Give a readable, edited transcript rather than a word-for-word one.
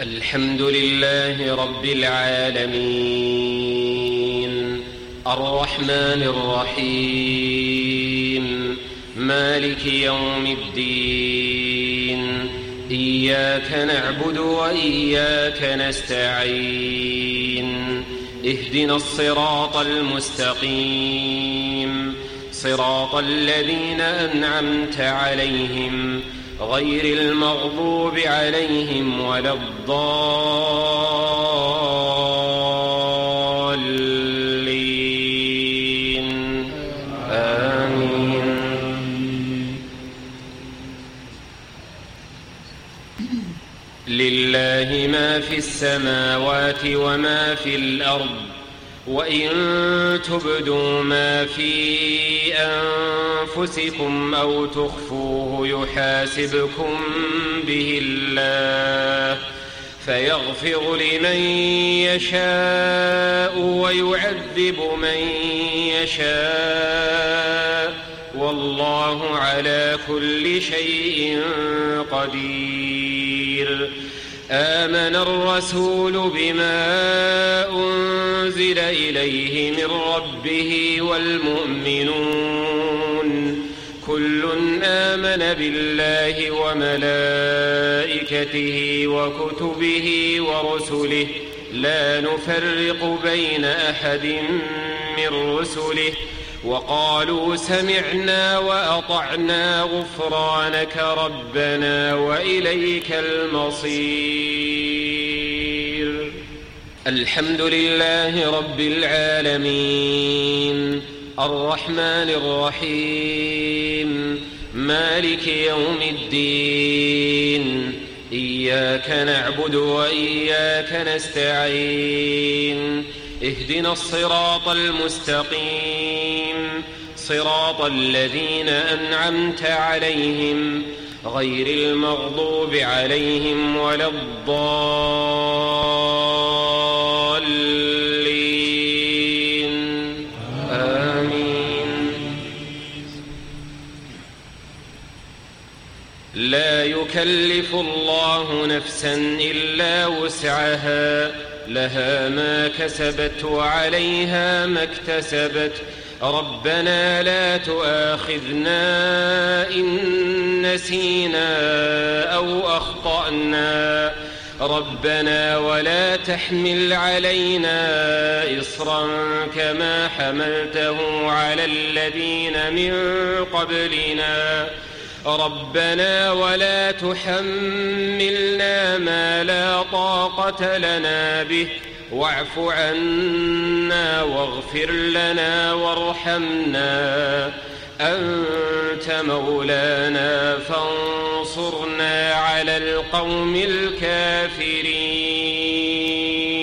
الحمد لله رب العالمين، الرحمن الرحيم، مالك يوم الدين، إياك نعبد وإياك نستعين، اهدنا الصراط المستقيم، صراط الذين أنعمت عليهم غير المغضوب عليهم ولا الضالين، آمين. لله ما في السماوات وما في الأرض، وإن تبدوا ما في أنفسكم أو تخفوه يحاسبكم به الله، فيغفر لمن يشاء ويعذب من يشاء، والله على كل شيء قدير. آمن الرسول بما أنزل إليه من ربه والمؤمنون كل آمن بالله وملائكته وكتبه ورسله لا نفرق بين أحد من رسله، وقالوا سمعنا وأطعنا غفرانك ربنا وإليك المصير. الحمد لله رب العالمين، الرحمن الرحيم، مالك يوم الدين، إياك نعبد وإياك نستعين، اهدنا الصراط المستقيم، صراط الذين أنعمت عليهم غير المغضوب عليهم ولا الضالين، آمين. لا يكلف الله نفسا إلا وسعها، لها ما كسبت وعليها ما اكتسبت، ربنا لا تؤاخذنا إن نسينا أو أخطأنا، ربنا ولا تحمل علينا إصرا كما حملته على الذين من قبلنا، ربنا ولا تحملنا ما لا طاقة لنا به، واعف عنا واغفر لنا وارحمنا، أنت مولانا فانصرنا على القوم الكافرين.